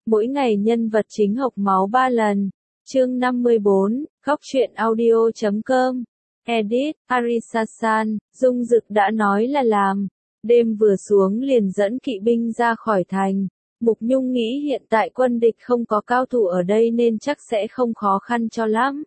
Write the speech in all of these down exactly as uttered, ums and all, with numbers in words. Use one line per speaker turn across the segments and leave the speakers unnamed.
Mỗi ngày nhân vật chính hộc máu ba lần. Chương năm mươi bốn, góc truyện audio chấm com. Edit, Arisasan, Dung Dực đã nói là làm. Đêm vừa xuống liền dẫn kỵ binh ra khỏi thành. Mục Nhung nghĩ hiện tại quân địch không có cao thủ ở đây nên chắc sẽ không khó khăn cho lắm.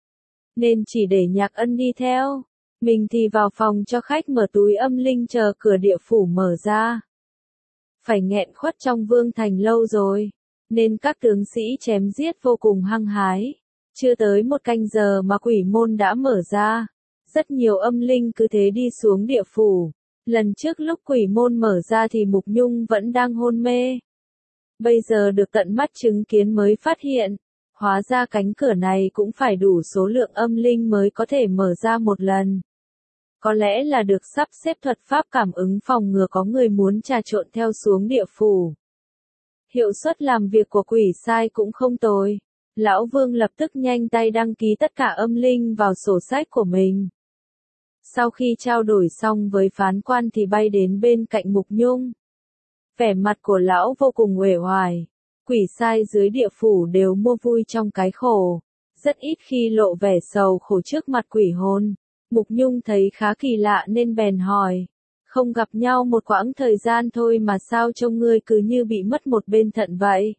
Nên chỉ để Nhạc Ân đi theo. Mình thì vào phòng cho khách mở túi âm linh chờ cửa địa phủ mở ra. Phải nghẹn khuất trong vương thành lâu rồi. Nên các tướng sĩ chém giết vô cùng hăng hái. Chưa tới một canh giờ mà quỷ môn đã mở ra. Rất nhiều âm linh cứ thế đi xuống địa phủ. Lần trước lúc quỷ môn mở ra thì Mục Nhung vẫn đang hôn mê. Bây giờ được tận mắt chứng kiến mới phát hiện. Hóa ra cánh cửa này cũng phải đủ số lượng âm linh mới có thể mở ra một lần. Có lẽ là được sắp xếp thuật pháp cảm ứng phòng ngừa có người muốn trà trộn theo xuống địa phủ. Hiệu suất làm việc của quỷ sai cũng không tồi. Lão Vương lập tức nhanh tay đăng ký tất cả âm linh vào sổ sách của mình. Sau khi trao đổi xong với phán quan thì bay đến bên cạnh Mục Nhung. Vẻ mặt của lão vô cùng uể oải. Quỷ sai dưới địa phủ đều mua vui trong cái khổ. Rất ít khi lộ vẻ sầu khổ trước mặt quỷ hồn. Mục Nhung thấy khá kỳ lạ nên bèn hỏi. Không gặp nhau một quãng thời gian thôi mà sao trông ngươi cứ như bị mất một bên thận vậy?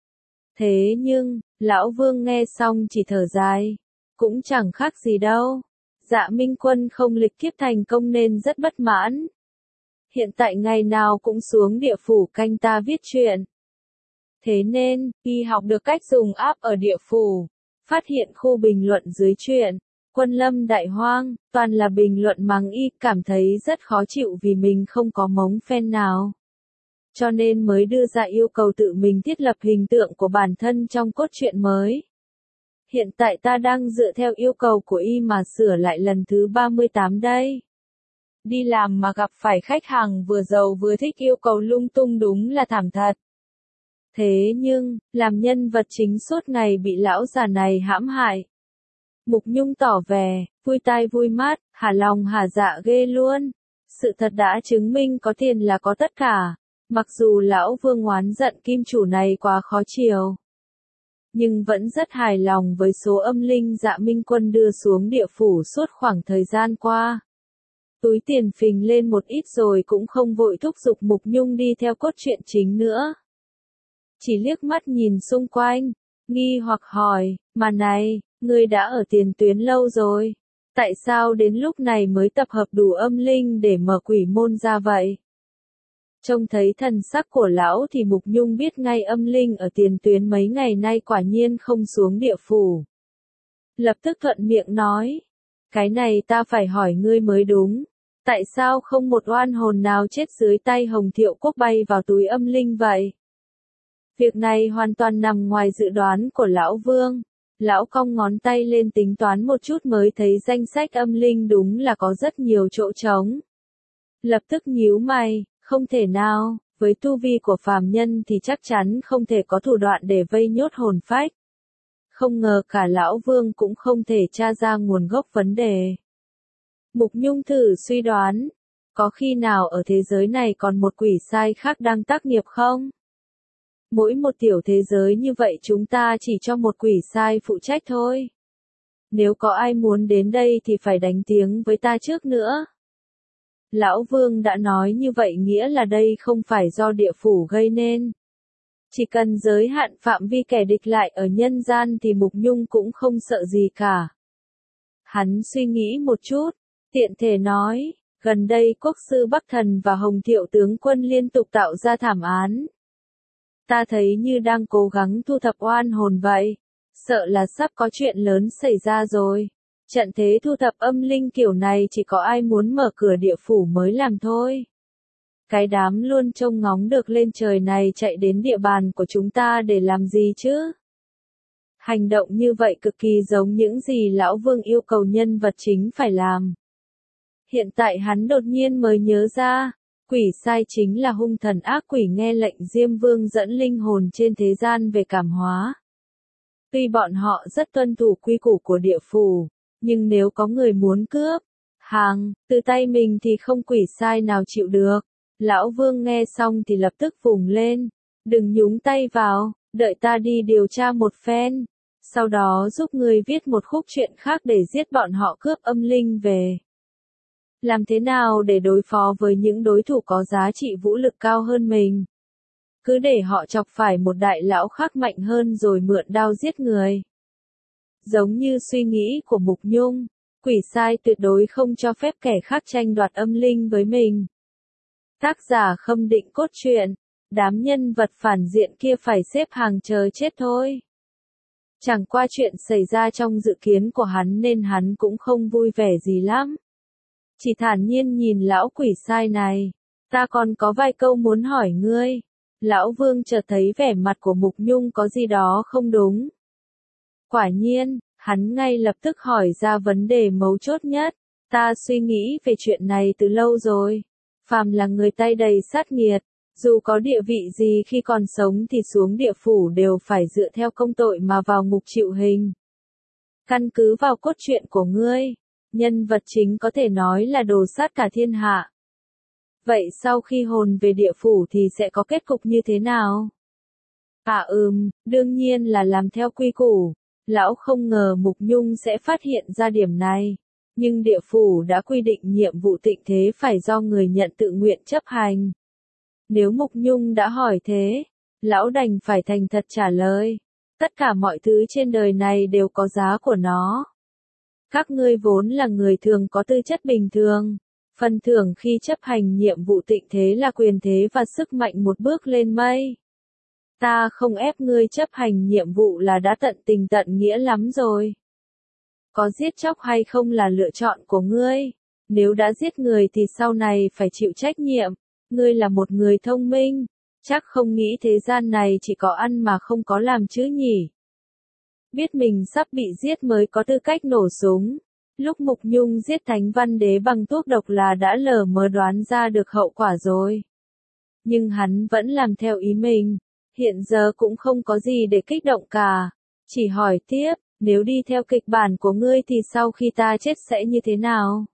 Thế nhưng, Lão Vương nghe xong chỉ thở dài. Cũng chẳng khác gì đâu. Dạ Minh Quân không lịch kiếp thành công nên rất bất mãn. Hiện tại ngày nào cũng xuống địa phủ canh ta viết chuyện. Thế nên, y học được cách dùng app ở địa phủ. Phát hiện khu bình luận dưới chuyện. Quân lâm đại hoang, toàn là bình luận mắng y, cảm thấy rất khó chịu vì mình không có mống fan nào. Cho nên mới đưa ra yêu cầu tự mình thiết lập hình tượng của bản thân trong cốt truyện mới. Hiện tại ta đang dựa theo yêu cầu của y mà sửa lại lần thứ ba mươi tám đây. Đi làm mà gặp phải khách hàng vừa giàu vừa thích yêu cầu lung tung đúng là thảm thật. Thế nhưng, làm nhân vật chính suốt ngày bị lão già này hãm hại. Mục Nhung tỏ vẻ, vui tai vui mắt, hả lòng hả dạ ghê luôn. Sự thật đã chứng minh có tiền là có tất cả. Mặc dù lão Vương oán giận kim chủ này quá khó chiều. Nhưng vẫn rất hài lòng với số âm linh Dạ Minh Quân đưa xuống địa phủ suốt khoảng thời gian qua. Túi tiền phình lên một ít rồi cũng không vội thúc giục Mục Nhung đi theo cốt truyện chính nữa. Chỉ liếc mắt nhìn xung quanh, nghi hoặc hỏi, mà này, ngươi đã ở tiền tuyến lâu rồi. Tại sao đến lúc này mới tập hợp đủ âm linh để mở quỷ môn ra vậy? Trông thấy thần sắc của lão thì Mục Nhung biết ngay âm linh ở tiền tuyến mấy ngày nay quả nhiên không xuống địa phủ. Lập tức thuận miệng nói, cái này ta phải hỏi ngươi mới đúng. Tại sao không một oan hồn nào chết dưới tay Hồng Thiệu Quốc bay vào túi âm linh vậy? Việc này hoàn toàn nằm ngoài dự đoán của lão Vương. Lão cong ngón tay lên tính toán một chút mới thấy danh sách âm linh đúng là có rất nhiều chỗ trống. Lập tức nhíu mày, không thể nào, với tu vi của phàm nhân thì chắc chắn không thể có thủ đoạn để vây nhốt hồn phách. Không ngờ cả lão Vương cũng không thể tra ra nguồn gốc vấn đề. Mục Nhung thử suy đoán, có khi nào ở thế giới này còn một quỷ sai khác đang tác nghiệp không? Mỗi một tiểu thế giới như vậy chúng ta chỉ cho một quỷ sai phụ trách thôi. Nếu có ai muốn đến đây thì phải đánh tiếng với ta trước nữa. Lão Vương đã nói như vậy nghĩa là đây không phải do địa phủ gây nên. Chỉ cần giới hạn phạm vi kẻ địch lại ở nhân gian thì Mục Nhung cũng không sợ gì cả. Hắn suy nghĩ một chút, tiện thể nói, gần đây Quốc sư Bắc Thần và Hồng Thiệu tướng quân liên tục tạo ra thảm án. Ta thấy như đang cố gắng thu thập oan hồn vậy, sợ là sắp có chuyện lớn xảy ra rồi. Trận thế thu thập âm linh kiểu này chỉ có ai muốn mở cửa địa phủ mới làm thôi. Cái đám luôn trông ngóng được lên trời này chạy đến địa bàn của chúng ta để làm gì chứ? Hành động như vậy cực kỳ giống những gì Lão Vương yêu cầu nhân vật chính phải làm. Hiện tại hắn đột nhiên mới nhớ ra, quỷ sai chính là hung thần ác quỷ nghe lệnh Diêm Vương dẫn linh hồn trên thế gian về cảm hóa. Tuy bọn họ rất tuân thủ quy củ của địa phủ, nhưng nếu có người muốn cướp hàng từ tay mình thì không quỷ sai nào chịu được. Lão Vương nghe xong thì lập tức vùng lên, đừng nhúng tay vào, đợi ta đi điều tra một phen, sau đó giúp ngươi viết một khúc truyện khác để giết bọn họ cướp âm linh về. Làm thế nào để đối phó với những đối thủ có giá trị vũ lực cao hơn mình? Cứ để họ chọc phải một đại lão khác mạnh hơn rồi mượn đao giết người. Giống như suy nghĩ của Mục Nhung, quỷ sai tuyệt đối không cho phép kẻ khác tranh đoạt âm linh với mình. Tác giả Khâm Định cốt truyện, đám nhân vật phản diện kia phải xếp hàng chờ chết thôi. Chẳng qua chuyện xảy ra trong dự kiến của hắn nên hắn cũng không vui vẻ gì lắm. Chỉ thản nhiên nhìn lão quỷ sai này, ta còn có vài câu muốn hỏi ngươi. Lão Vương chợt thấy vẻ mặt của Mục Nhung có gì đó không đúng. Quả nhiên, hắn ngay lập tức hỏi ra vấn đề mấu chốt nhất. Ta suy nghĩ về chuyện này từ lâu rồi. Phàm là người tay đầy sát nghiệt, dù có địa vị gì khi còn sống thì xuống địa phủ đều phải dựa theo công tội mà vào ngục chịu hình. Căn cứ vào cốt truyện của ngươi, nhân vật chính có thể nói là đồ sát cả thiên hạ. Vậy sau khi hồn về địa phủ thì sẽ có kết cục như thế nào? À ừm, đương nhiên là làm theo quy củ. Lão không ngờ Mục Nhung sẽ phát hiện ra điểm này. Nhưng địa phủ đã quy định nhiệm vụ tịnh thế phải do người nhận tự nguyện chấp hành. Nếu Mục Nhung đã hỏi thế, lão đành phải thành thật trả lời. Tất cả mọi thứ trên đời này đều có giá của nó. Các ngươi vốn là người thường có tư chất bình thường. Phần thưởng khi chấp hành nhiệm vụ tịnh thế là quyền thế và sức mạnh một bước lên mây. Ta không ép ngươi chấp hành nhiệm vụ là đã tận tình tận nghĩa lắm rồi. Có giết chóc hay không là lựa chọn của ngươi. Nếu đã giết người thì sau này phải chịu trách nhiệm. Ngươi là một người thông minh. Chắc không nghĩ thế gian này chỉ có ăn mà không có làm chứ nhỉ. Biết mình sắp bị giết mới có tư cách nổ súng. Lúc Mục Nhung giết Thánh Văn Đế bằng thuốc độc là đã lờ mờ đoán ra được hậu quả rồi. Nhưng hắn vẫn làm theo ý mình. Hiện giờ cũng không có gì để kích động cả. Chỉ hỏi tiếp, nếu đi theo kịch bản của ngươi thì sau khi ta chết sẽ như thế nào?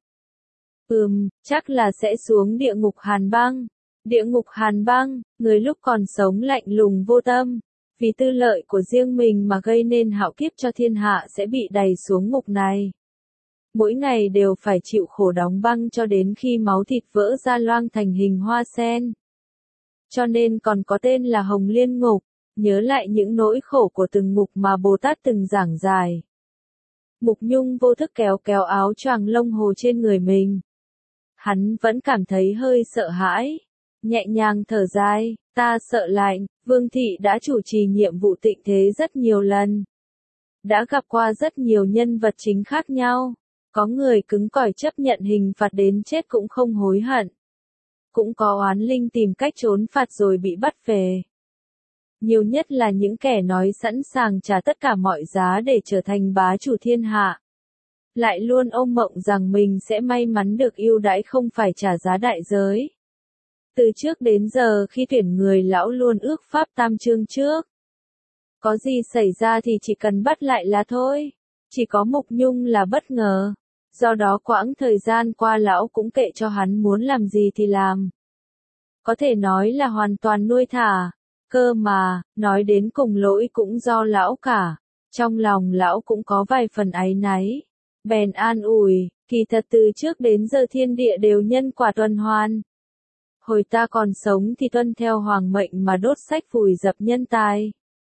Ừm, chắc là sẽ xuống địa ngục Hàn Băng. Địa ngục Hàn Băng, người lúc còn sống lạnh lùng vô tâm. Vì tư lợi của riêng mình mà gây nên hạo kiếp cho thiên hạ sẽ bị đày xuống ngục này. Mỗi ngày đều phải chịu khổ đóng băng cho đến khi máu thịt vỡ ra loang thành hình hoa sen. Cho nên còn có tên là Hồng Liên Ngục, nhớ lại những nỗi khổ của từng ngục mà Bồ Tát từng giảng giải. Mục Nhung vô thức kéo kéo áo choàng lông hồ trên người mình. Hắn vẫn cảm thấy hơi sợ hãi. Nhẹ nhàng thở dài, ta sợ lạnh, Vương Thị đã chủ trì nhiệm vụ tịnh thế rất nhiều lần. Đã gặp qua rất nhiều nhân vật chính khác nhau. Có người cứng cỏi chấp nhận hình phạt đến chết cũng không hối hận. Cũng có oán linh tìm cách trốn phạt rồi bị bắt về. Nhiều nhất là những kẻ nói sẵn sàng trả tất cả mọi giá để trở thành bá chủ thiên hạ. Lại luôn ôm mộng rằng mình sẽ may mắn được ưu đãi không phải trả giá đại giới. Từ trước đến giờ khi tuyển người lão luôn ước pháp tam chương trước. Có gì xảy ra thì chỉ cần bắt lại là thôi. Chỉ có Mục Nhung là bất ngờ. Do đó quãng thời gian qua lão cũng kệ cho hắn muốn làm gì thì làm. Có thể nói là hoàn toàn nuôi thả. Cơ mà, nói đến cùng lỗi cũng do lão cả. Trong lòng lão cũng có vài phần áy náy. Bèn an ủi, kỳ thật từ trước đến giờ thiên địa đều nhân quả tuần hoàn. Hồi ta còn sống thì tuân theo hoàng mệnh mà đốt sách vùi dập nhân tài.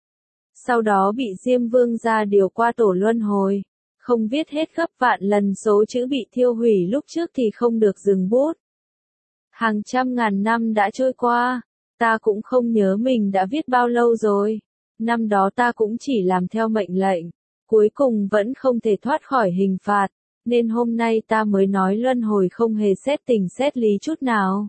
Sau đó bị Diêm Vương ra điều qua tổ luân hồi. Không viết hết gấp vạn lần số chữ bị thiêu hủy lúc trước thì không được dừng bút. Hàng trăm ngàn năm đã trôi qua, ta cũng không nhớ mình đã viết bao lâu rồi. Năm đó ta cũng chỉ làm theo mệnh lệnh, cuối cùng vẫn không thể thoát khỏi hình phạt, nên hôm nay ta mới nói luân hồi không hề xét tình xét lý chút nào.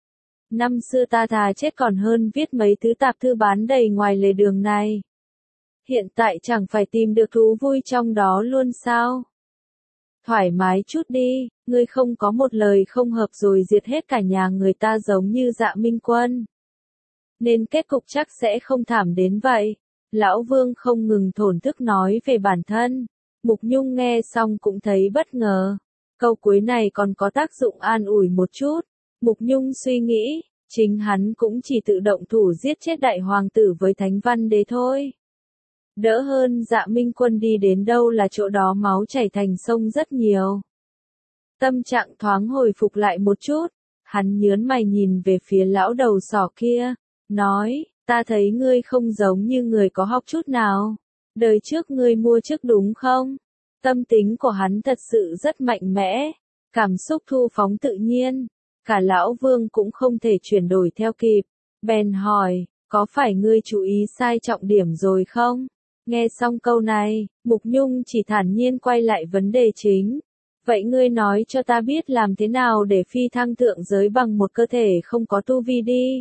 Năm xưa ta thà chết còn hơn viết mấy thứ tạp thư bán đầy ngoài lề đường này. Hiện tại chẳng phải tìm được thú vui trong đó luôn sao? Thoải mái chút đi, ngươi không có một lời không hợp rồi diệt hết cả nhà người ta giống như Dạ Minh Quân. Nên kết cục chắc sẽ không thảm đến vậy. Lão Vương không ngừng thổn thức nói về bản thân. Mục Nhung nghe xong cũng thấy bất ngờ. Câu cuối này còn có tác dụng an ủi một chút. Mục Nhung suy nghĩ, Chính hắn cũng chỉ tự động thủ giết chết đại hoàng tử với thánh văn đế thôi. Đỡ hơn Dạ Minh Quân đi đến đâu là chỗ đó máu chảy thành sông rất nhiều. Tâm trạng thoáng hồi phục lại một chút, hắn nhớn mày nhìn về phía lão đầu sỏ kia, nói, ta thấy ngươi không giống như người có học chút nào. Đời trước ngươi mua chức đúng không? Tâm tính của hắn thật sự rất mạnh mẽ, cảm xúc thu phóng tự nhiên, cả lão Vương cũng không thể chuyển đổi theo kịp. Bèn hỏi, có phải ngươi chú ý sai trọng điểm rồi không? Nghe xong câu này, Mục Nhung chỉ thản nhiên quay lại vấn đề chính. Vậy ngươi nói cho ta biết làm thế nào để phi thăng thượng giới bằng một cơ thể không có tu vi đi.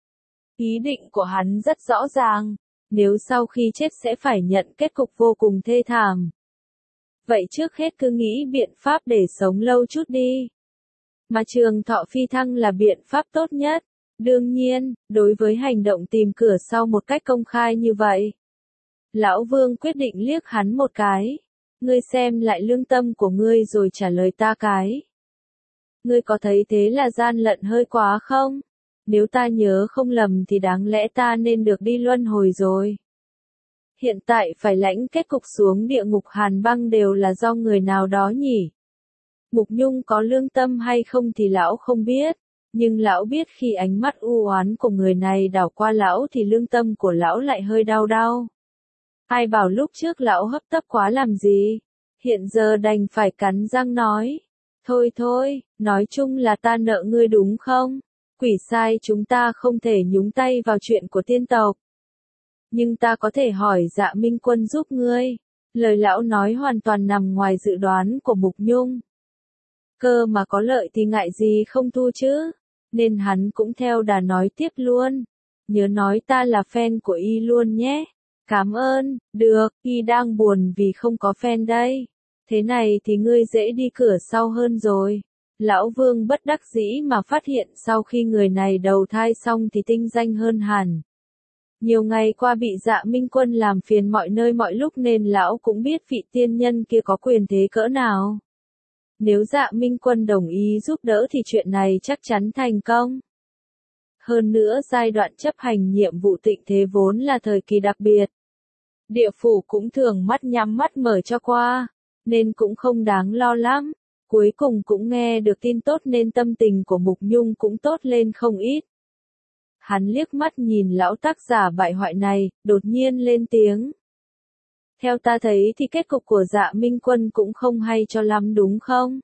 Ý định của hắn rất rõ ràng, nếu sau khi chết sẽ phải nhận kết cục vô cùng thê thảm. Vậy trước hết cứ nghĩ biện pháp để sống lâu chút đi. Mà trường thọ phi thăng là biện pháp tốt nhất. Đương nhiên, đối với hành động tìm cửa sau một cách công khai như vậy, Lão Vương quyết định liếc hắn một cái. Ngươi xem lại lương tâm của ngươi rồi trả lời ta cái. Ngươi có thấy thế là gian lận hơi quá không? Nếu ta nhớ không lầm thì đáng lẽ ta nên được đi luân hồi rồi. Hiện tại phải lãnh kết cục xuống địa ngục hàn băng đều là do người nào đó nhỉ? Mục Nhung có lương tâm hay không thì lão không biết, nhưng lão biết khi ánh mắt u oán của người này đảo qua lão thì lương tâm của lão lại hơi đau đau. Ai bảo lúc trước lão hấp tấp quá làm gì, hiện giờ đành phải cắn răng nói. Thôi thôi, nói chung là ta nợ ngươi đúng không? Quỷ sai chúng ta không thể nhúng tay vào chuyện của tiên tộc. Nhưng ta có thể hỏi Dạ Minh Quân giúp ngươi. Lời lão nói hoàn toàn nằm ngoài dự đoán của Mục Nhung. Cơ mà có lợi thì ngại gì không thu chứ? Nên hắn cũng theo đà nói tiếp luôn. Nhớ nói ta là fan của y luôn nhé. Cảm ơn, được, y đang buồn vì không có fan đây. Thế này thì ngươi dễ đi cửa sau hơn rồi. Lão Vương bất đắc dĩ mà phát hiện sau khi người này đầu thai xong thì tinh danh hơn hẳn. Nhiều ngày qua bị Dạ Minh Quân làm phiền mọi nơi mọi lúc nên lão cũng biết vị tiên nhân kia có quyền thế cỡ nào. Nếu Dạ Minh Quân đồng ý giúp đỡ thì chuyện này chắc chắn thành công. Hơn nữa giai đoạn chấp hành nhiệm vụ tịnh thế vốn là thời kỳ đặc biệt. Địa phủ cũng thường mắt nhắm mắt mở cho qua, nên cũng không đáng lo lắm. Cuối cùng cũng nghe được tin tốt nên tâm tình của Mục Nhung cũng tốt lên không ít. Hắn liếc mắt nhìn lão tác giả bại hoại này, đột nhiên lên tiếng. Theo ta thấy thì kết cục của Dạ Minh Quân cũng không hay cho lắm đúng không?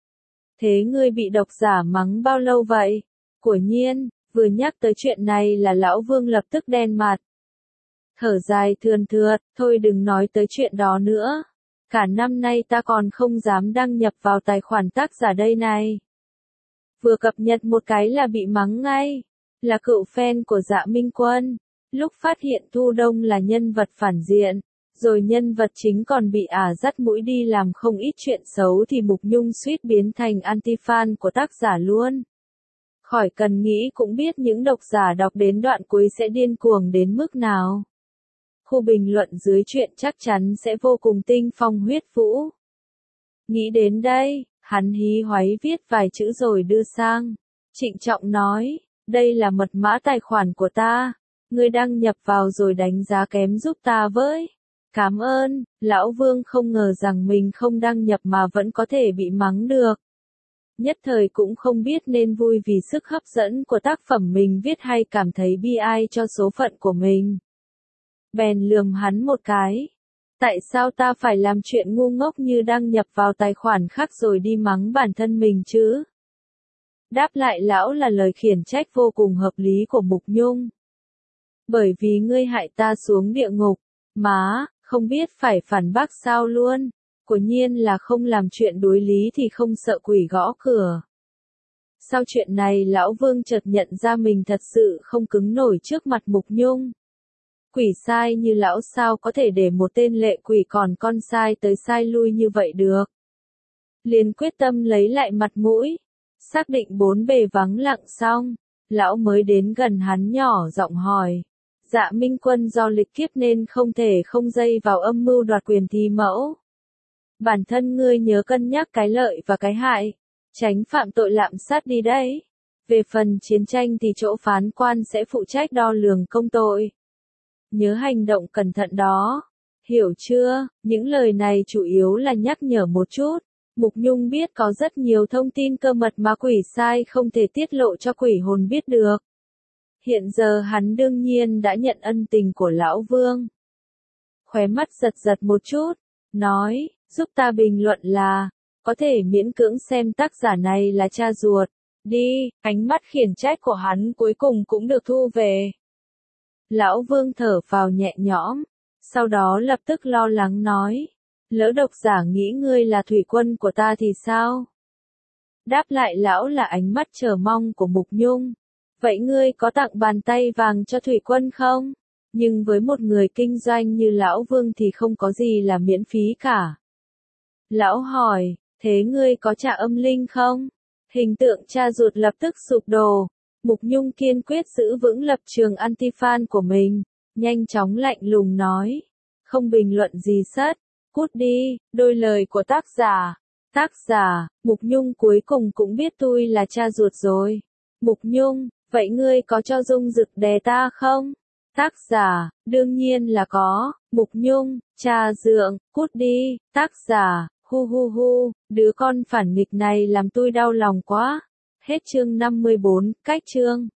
Thế ngươi bị độc giả mắng bao lâu vậy? Quả nhiên, vừa nhắc tới chuyện này là lão Vương lập tức đen mặt. Thở dài thườn thượt, thôi đừng nói tới chuyện đó nữa. Cả năm nay ta còn không dám đăng nhập vào tài khoản tác giả đây này. Vừa cập nhật một cái là bị mắng ngay. Là cựu fan của Dạ Minh Quân. Lúc phát hiện Thu Đông là nhân vật phản diện, rồi nhân vật chính còn bị ả dắt mũi đi làm không ít chuyện xấu thì Mục Nhung suýt biến thành anti-fan của tác giả luôn. Khỏi cần nghĩ cũng biết những độc giả đọc đến đoạn cuối sẽ điên cuồng đến mức nào. Khu bình luận dưới chuyện chắc chắn sẽ vô cùng tinh phong huyết vũ. Nghĩ đến đây, hắn hí hoáy viết vài chữ rồi đưa sang. Trịnh trọng nói, đây là mật mã tài khoản của ta. Ngươi đăng nhập vào rồi đánh giá kém giúp ta với. Cảm ơn, lão Vương không ngờ rằng mình không đăng nhập mà vẫn có thể bị mắng được. Nhất thời cũng không biết nên vui vì sức hấp dẫn của tác phẩm mình viết hay cảm thấy bi ai cho số phận của mình. Bèn lườm hắn một cái. Tại sao ta phải làm chuyện ngu ngốc như đăng nhập vào tài khoản khác rồi đi mắng bản thân mình chứ? Đáp lại lão là lời khiển trách vô cùng hợp lý của Mục Nhung. Bởi vì ngươi hại ta xuống địa ngục, má, không biết phải phản bác sao luôn. Quả nhiên là không làm chuyện đối lý thì không sợ quỷ gõ cửa. Sau chuyện này lão Vương chợt nhận ra mình thật sự không cứng nổi trước mặt Mục Nhung. Quỷ sai như lão sao có thể để một tên lệ quỷ còn con sai tới sai lui như vậy được. Liền quyết tâm lấy lại mặt mũi. Xác định bốn bề vắng lặng xong, lão mới đến gần hắn nhỏ giọng hỏi. Dạ Minh Quân do lịch kiếp nên không thể không dây vào âm mưu đoạt quyền thi mẫu. Bản thân ngươi nhớ cân nhắc cái lợi và cái hại, tránh phạm tội lạm sát đi đấy. Về phần chiến tranh thì chỗ phán quan sẽ phụ trách đo lường công tội. Nhớ hành động cẩn thận đó. Hiểu chưa? Những lời này chủ yếu là nhắc nhở một chút. Mục Nhung biết có rất nhiều thông tin cơ mật mà quỷ sai không thể tiết lộ cho quỷ hồn biết được. Hiện giờ hắn đương nhiên đã nhận ân tình của Lão Vương. Khóe mắt giật giật một chút, nói, giúp ta bình luận là, có thể miễn cưỡng xem tác giả này là cha ruột. Đi, ánh mắt khiển trách của hắn cuối cùng cũng được thu về. Lão Vương thở phào nhẹ nhõm, sau đó lập tức lo lắng nói, lỡ độc giả nghĩ ngươi là thủy quân của ta thì sao? Đáp lại lão là ánh mắt chờ mong của Mục Nhung. Vậy ngươi có tặng bàn tay vàng cho thủy quân không? Nhưng với một người kinh doanh như Lão Vương thì không có gì là miễn phí cả. Lão hỏi, thế ngươi có trả âm linh không? Hình tượng cha ruột lập tức sụp đổ. Mục Nhung kiên quyết giữ vững lập trường anti-fan của mình, nhanh chóng lạnh lùng nói, không bình luận gì sất, cút đi, đôi lời của tác giả. Tác giả, Mục Nhung cuối cùng cũng biết tôi là cha ruột rồi. Mục Nhung, vậy ngươi có cho Dung Dực đè ta không? Tác giả, đương nhiên là có. Mục Nhung, cha dượng, cút đi. Tác giả, hu hu hu, đứa con phản nghịch này làm tôi đau lòng quá. Hết chương năm mươi bốn, cách chương.